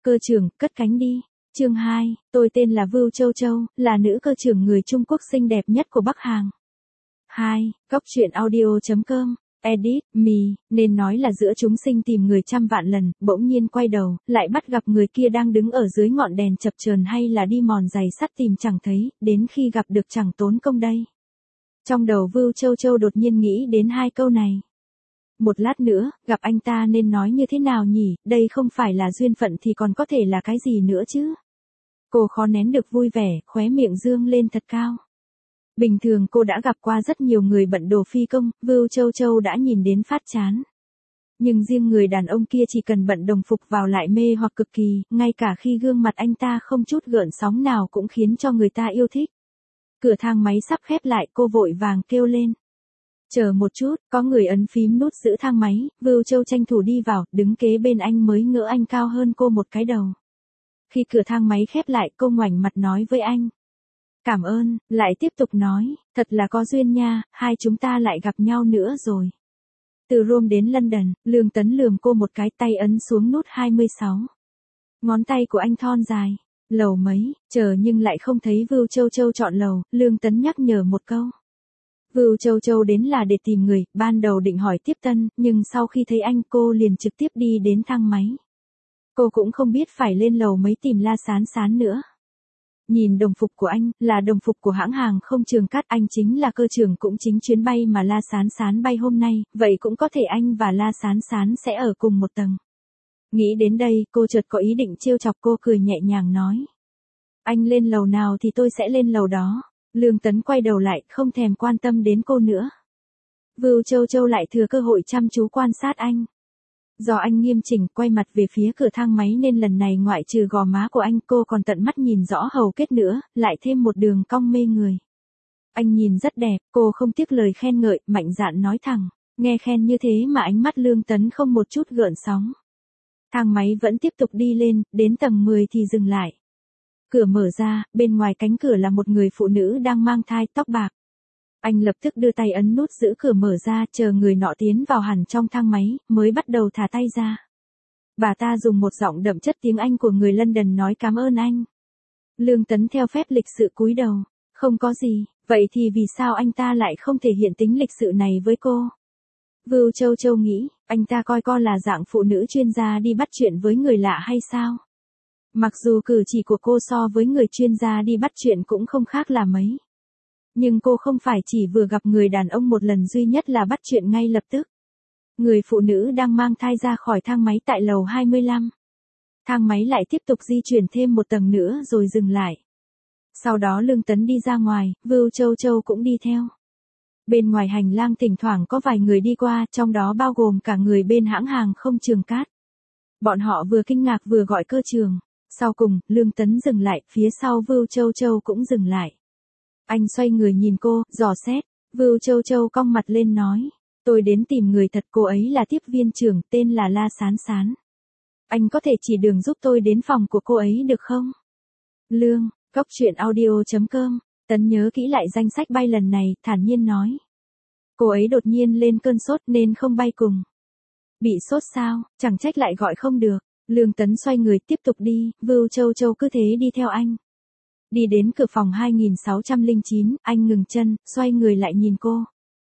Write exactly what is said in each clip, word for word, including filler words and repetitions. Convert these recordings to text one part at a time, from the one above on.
Cơ trưởng, cất cánh đi. Chương hai, tôi tên là Vưu Châu Châu, là nữ cơ trưởng người Trung Quốc xinh đẹp nhất của Bắc Hàng. hai. Góc truyện audio chấm com. Edit, me, nên nói là giữa chúng sinh tìm người trăm vạn lần, bỗng nhiên quay đầu, lại bắt gặp người kia đang đứng ở dưới ngọn đèn chập chờn hay là đi mòn giày sắt tìm chẳng thấy, đến khi gặp được chẳng tốn công đây. Trong đầu Vưu Châu Châu đột nhiên nghĩ đến hai câu này. Một lát nữa, gặp anh ta nên nói như thế nào nhỉ, đây không phải là duyên phận thì còn có thể là cái gì nữa chứ. Cô khó nén được vui vẻ, khóe miệng dương lên thật cao. Bình thường cô đã gặp qua rất nhiều người bận đồ phi công, Vưu Châu Châu đã nhìn đến phát chán. Nhưng riêng người đàn ông kia chỉ cần bận đồng phục vào lại mê hoặc cực kỳ, ngay cả khi gương mặt anh ta không chút gợn sóng nào cũng khiến cho người ta yêu thích. Cửa thang máy sắp khép lại, cô vội vàng kêu lên. Chờ một chút, có người ấn phím nút giữ thang máy, Vưu Châu tranh thủ đi vào, đứng kế bên anh mới ngỡ anh cao hơn cô một cái đầu. Khi cửa thang máy khép lại, cô ngoảnh mặt nói với anh. Cảm ơn, lại tiếp tục nói, thật là có duyên nha, hai chúng ta lại gặp nhau nữa rồi. Từ Rome đến London, Lương Tấn lườm cô một cái, tay ấn xuống nút hai mươi sáu. Ngón tay của anh thon dài. Lầu mấy, chờ nhưng lại không thấy Vưu Châu Châu chọn lầu, Lương Tấn nhắc nhở một câu. Vưu Châu Châu đến là để tìm người, ban đầu định hỏi tiếp tân, nhưng sau khi thấy anh cô liền trực tiếp đi đến thang máy. Cô cũng không biết phải lên lầu mấy tìm La Sán Sán nữa. Nhìn đồng phục của anh, là đồng phục của hãng hàng không Trường Cát, anh chính là cơ trưởng cũng chính chuyến bay mà La Sán Sán bay hôm nay, vậy cũng có thể anh và La Sán Sán sẽ ở cùng một tầng. Nghĩ đến đây, cô chợt có ý định trêu chọc cô, cười nhẹ nhàng nói. Anh lên lầu nào thì tôi sẽ lên lầu đó. Lương Tấn quay đầu lại, không thèm quan tâm đến cô nữa. Vưu Châu Châu lại thừa cơ hội chăm chú quan sát anh. Do anh nghiêm chỉnh quay mặt về phía cửa thang máy nên lần này ngoại trừ gò má của anh, cô còn tận mắt nhìn rõ hầu kết nữa, lại thêm một đường cong mê người. Anh nhìn rất đẹp, cô không tiếc lời khen ngợi, mạnh dạn nói thẳng. Nghe khen như thế mà ánh mắt Lương Tấn không một chút gợn sóng. Thang máy vẫn tiếp tục đi lên, đến tầng mười thì dừng lại. Cửa mở ra, bên ngoài cánh cửa là một người phụ nữ đang mang thai, tóc bạc. Anh lập tức đưa tay ấn nút giữ cửa mở ra, chờ người nọ tiến vào hẳn trong thang máy, mới bắt đầu thả tay ra. Bà ta dùng một giọng đậm chất tiếng Anh của người London nói cảm ơn anh. Lương Tấn theo phép lịch sự cúi đầu. Không có gì, vậy thì vì sao anh ta lại không thể hiện tính lịch sự này với cô? Vưu Châu Châu nghĩ, anh ta coi cô là dạng phụ nữ chuyên gia đi bắt chuyện với người lạ hay sao? Mặc dù cử chỉ của cô so với người chuyên gia đi bắt chuyện cũng không khác là mấy. Nhưng cô không phải chỉ vừa gặp người đàn ông một lần duy nhất là bắt chuyện ngay lập tức. Người phụ nữ đang mang thai ra khỏi thang máy tại lầu hai mươi lăm. Thang máy lại tiếp tục di chuyển thêm một tầng nữa rồi dừng lại. Sau đó Lương Tấn đi ra ngoài, Vưu Châu Châu cũng đi theo. Bên ngoài hành lang thỉnh thoảng có vài người đi qua, trong đó bao gồm cả người bên hãng hàng không Trường Cát. Bọn họ vừa kinh ngạc vừa gọi cơ trường. Sau cùng, Lương Tấn dừng lại, phía sau Vưu Châu Châu cũng dừng lại. Anh xoay người nhìn cô, dò xét. Vưu Châu Châu cong mặt lên nói. Tôi đến tìm người thật, cô ấy là tiếp viên trưởng, tên là La Sán Sán. Anh có thể chỉ đường giúp tôi đến phòng của cô ấy được không? Lương, góc truyện audio chấm com. Tấn nhớ kỹ lại danh sách bay lần này, thản nhiên nói. Cô ấy đột nhiên lên cơn sốt nên không bay cùng. Bị sốt sao, chẳng trách lại gọi không được. Lương Tấn xoay người tiếp tục đi, Vưu Châu Châu cứ thế đi theo anh. Đi đến cửa phòng hai nghìn sáu trăm lẻ chín, anh ngừng chân, xoay người lại nhìn cô.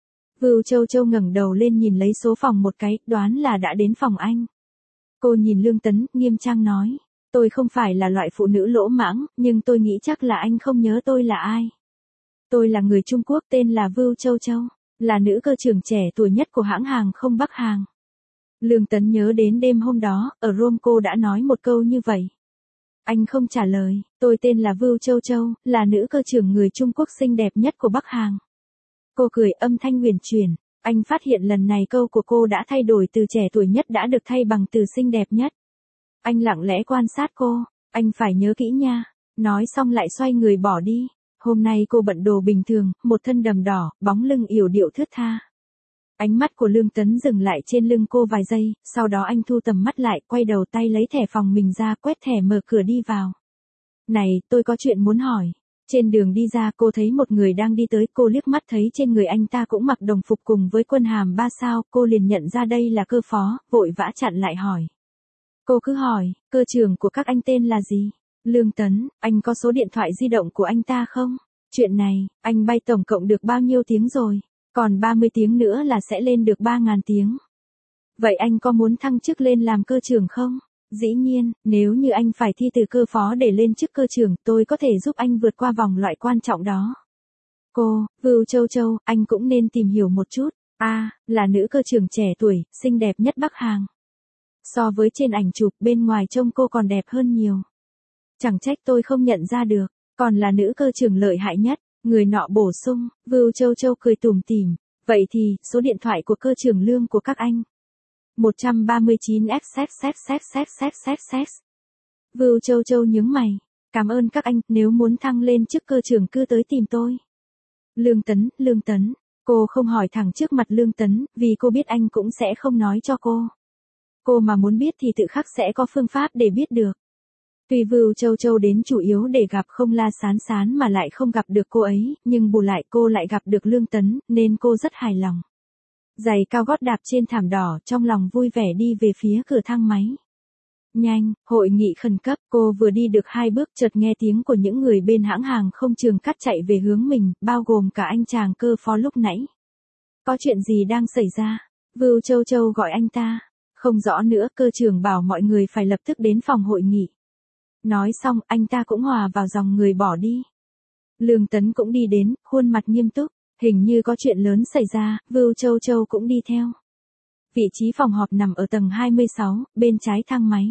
Vưu Châu Châu ngẩng đầu lên nhìn lấy số phòng một cái, đoán là đã đến phòng anh. Cô nhìn Lương Tấn, nghiêm trang nói. Tôi không phải là loại phụ nữ lỗ mãng, nhưng tôi nghĩ chắc là anh không nhớ tôi là ai. Tôi là người Trung Quốc tên là Vưu Châu Châu, là nữ cơ trưởng trẻ tuổi nhất của hãng hàng không Bắc Hàng. Lương Tấn nhớ đến đêm hôm đó, ở Rome cô đã nói một câu như vậy. Anh không trả lời, tôi tên là Vưu Châu Châu, là nữ cơ trưởng người Trung Quốc xinh đẹp nhất của Bắc Hàng. Cô cười âm thanh huyền chuyển, anh phát hiện lần này câu của cô đã thay đổi từ trẻ tuổi nhất đã được thay bằng từ xinh đẹp nhất. Anh lặng lẽ quan sát cô, anh phải nhớ kỹ nha, nói xong lại xoay người bỏ đi. Hôm nay cô bận đồ bình thường, một thân đầm đỏ, bóng lưng yểu điệu thướt tha. Ánh mắt của Lương Tấn dừng lại trên lưng cô vài giây, sau đó anh thu tầm mắt lại, quay đầu tay lấy thẻ phòng mình ra, quét thẻ mở cửa đi vào. Này, tôi có chuyện muốn hỏi. Trên đường đi ra cô thấy một người đang đi tới, cô liếc mắt thấy trên người anh ta cũng mặc đồng phục cùng với quân hàm ba sao, cô liền nhận ra đây là cơ phó, vội vã chặn lại hỏi. Cô cứ hỏi, cơ trưởng của các anh tên là gì? Lương Tấn, anh có số điện thoại di động của anh ta không? Chuyện này, anh bay tổng cộng được bao nhiêu tiếng rồi? Còn ba mươi tiếng nữa là sẽ lên được ba nghìn tiếng. Vậy anh có muốn thăng chức lên làm cơ trưởng không? Dĩ nhiên, nếu như anh phải thi từ cơ phó để lên chức cơ trưởng, tôi có thể giúp anh vượt qua vòng loại quan trọng đó. Cô, Vưu Châu Châu, anh cũng nên tìm hiểu một chút. A, à, là nữ cơ trưởng trẻ tuổi, xinh đẹp nhất Bắc Hàng. So với trên ảnh chụp, bên ngoài trông cô còn đẹp hơn nhiều. Chẳng trách tôi không nhận ra được, còn là nữ cơ trưởng lợi hại nhất. Người nọ bổ sung, Vưu Châu Châu cười tủm tỉm. Vậy thì, số điện thoại của cơ trưởng Lương của các anh. một trăm ba mươi chín ép xép xép xép xép xép xép xép. Vưu Châu Châu nhướng mày. Cảm ơn các anh, nếu muốn thăng lên chức cơ trưởng cứ tới tìm tôi. Lương Tấn, Lương Tấn. Cô không hỏi thẳng trước mặt Lương Tấn, vì cô biết anh cũng sẽ không nói cho cô. Cô mà muốn biết thì tự khắc sẽ có phương pháp để biết được. Tuy Vưu Châu Châu đến chủ yếu để gặp không La Sán Sán mà lại không gặp được cô ấy, nhưng bù lại cô lại gặp được Lương Tấn, nên cô rất hài lòng. Giày cao gót đạp trên thảm đỏ, trong lòng vui vẻ đi về phía cửa thang máy. Nhanh, hội nghị khẩn cấp, cô vừa đi được hai bước chợt nghe tiếng của những người bên hãng hàng không Trường Cát chạy về hướng mình, bao gồm cả anh chàng cơ phó lúc nãy. Có chuyện gì đang xảy ra? Vưu Châu Châu gọi anh ta. Không rõ nữa, cơ trưởng bảo mọi người phải lập tức đến phòng hội nghị. Nói xong, anh ta cũng hòa vào dòng người bỏ đi. Lương Tấn cũng đi đến, khuôn mặt nghiêm túc. Hình như có chuyện lớn xảy ra, Vưu Châu Châu cũng đi theo. Vị trí phòng họp nằm ở tầng hai mươi sáu, bên trái thang máy.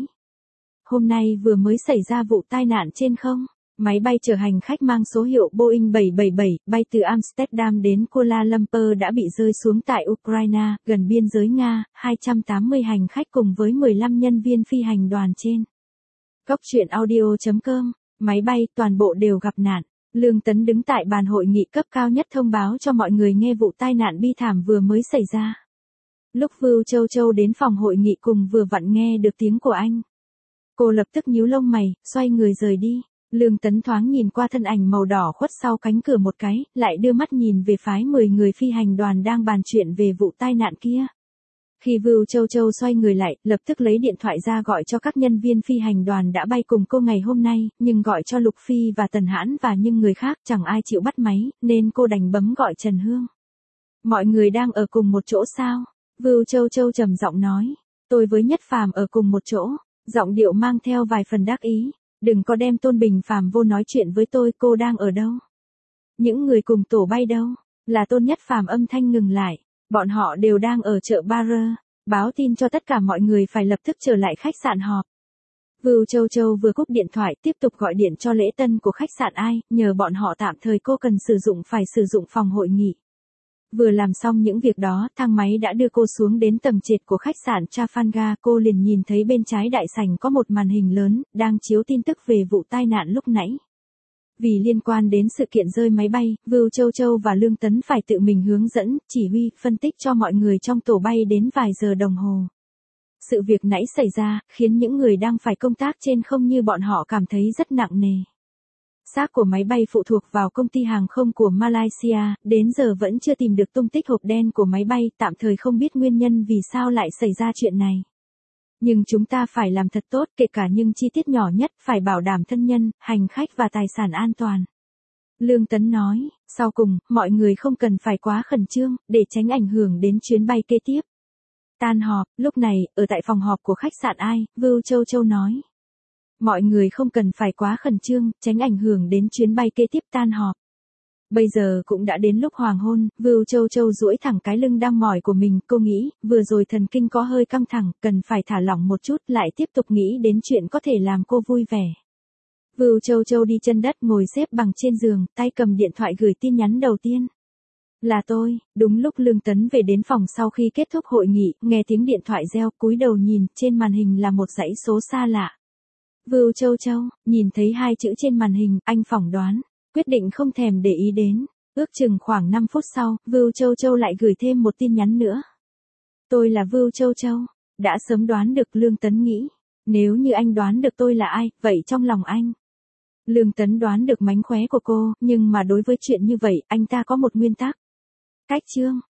Hôm nay vừa mới xảy ra vụ tai nạn trên không. Máy bay chở hành khách mang số hiệu Boeing bảy bảy bảy, bay từ Amsterdam đến Kuala Lumpur đã bị rơi xuống tại Ukraine, gần biên giới Nga, hai trăm tám mươi hành khách cùng với mười lăm nhân viên phi hành đoàn trên. Cốc truyện audio chấm com, máy bay toàn bộ đều gặp nạn. Lương Tấn đứng tại bàn hội nghị cấp cao nhất thông báo cho mọi người nghe vụ tai nạn bi thảm vừa mới xảy ra. Lúc Vưu Châu Châu đến phòng hội nghị cùng vừa vặn nghe được tiếng của anh. Cô lập tức nhíu lông mày, xoay người rời đi. Lương Tấn thoáng nhìn qua thân ảnh màu đỏ khuất sau cánh cửa một cái, lại đưa mắt nhìn về phái mười người phi hành đoàn đang bàn chuyện về vụ tai nạn kia. Khi Vưu Châu Châu xoay người lại, lập tức lấy điện thoại ra gọi cho các nhân viên phi hành đoàn đã bay cùng cô ngày hôm nay, nhưng gọi cho Lục Phi và Tần Hãn và những người khác chẳng ai chịu bắt máy, nên cô đành bấm gọi Trần Hương. Mọi người đang ở cùng một chỗ sao? Vưu Châu Châu trầm giọng nói. Tôi với Nhất Phàm ở cùng một chỗ, giọng điệu mang theo vài phần đắc ý. Đừng có đem Tôn Bình Phàm vô nói chuyện với tôi, cô đang ở đâu? Những người cùng tổ bay đâu? Là Tôn Nhất Phàm âm thanh ngừng lại. Bọn họ đều đang ở chợ Ba Rơ, báo tin cho tất cả mọi người phải lập tức trở lại khách sạn họp. Vưu Châu Châu vừa cúp điện thoại tiếp tục gọi điện cho lễ tân của khách sạn ai, nhờ bọn họ tạm thời cô cần sử dụng phải sử dụng phòng hội nghị. Vừa làm xong những việc đó, thang máy đã đưa cô xuống đến tầng trệt của khách sạn Trafalgar, cô liền nhìn thấy bên trái đại sảnh có một màn hình lớn, đang chiếu tin tức về vụ tai nạn lúc nãy. Vì liên quan đến sự kiện rơi máy bay, Vưu Châu Châu và Lương Tấn phải tự mình hướng dẫn, chỉ huy, phân tích cho mọi người trong tổ bay đến vài giờ đồng hồ. Sự việc nãy xảy ra, khiến những người đang phải công tác trên không như bọn họ cảm thấy rất nặng nề. Xác của máy bay phụ thuộc vào công ty hàng không của Malaysia, đến giờ vẫn chưa tìm được tung tích hộp đen của máy bay, tạm thời không biết nguyên nhân vì sao lại xảy ra chuyện này. Nhưng chúng ta phải làm thật tốt, kể cả những chi tiết nhỏ nhất, phải bảo đảm thân nhân, hành khách và tài sản an toàn. Lương Tấn nói, sau cùng, mọi người không cần phải quá khẩn trương, để tránh ảnh hưởng đến chuyến bay kế tiếp. Tan họp, lúc này, ở tại phòng họp của khách sạn ai, Vưu Châu Châu nói. Mọi người không cần phải quá khẩn trương, tránh ảnh hưởng đến chuyến bay kế tiếp tan họp. Bây giờ cũng đã đến lúc hoàng hôn, Vưu Châu Châu duỗi thẳng cái lưng đang mỏi của mình, cô nghĩ, vừa rồi thần kinh có hơi căng thẳng, cần phải thả lỏng một chút, lại tiếp tục nghĩ đến chuyện có thể làm cô vui vẻ. Vưu Châu Châu đi chân đất ngồi xếp bằng trên giường, tay cầm điện thoại gửi tin nhắn đầu tiên. Là tôi, đúng lúc Lương Tấn về đến phòng sau khi kết thúc hội nghị, nghe tiếng điện thoại reo, cúi đầu nhìn, trên màn hình là một dãy số xa lạ. Vưu Châu Châu, nhìn thấy hai chữ trên màn hình, anh phỏng đoán, quyết định không thèm để ý đến. Ước chừng khoảng năm phút sau, Vưu Châu Châu lại gửi thêm một tin nhắn nữa. Tôi là Vưu Châu Châu, đã sớm đoán được, Lương Tấn nghĩ. Nếu như anh đoán được tôi là ai, vậy trong lòng anh. Lương Tấn đoán được mánh khóe của cô, nhưng mà đối với chuyện như vậy, anh ta có một nguyên tắc. Cách chương,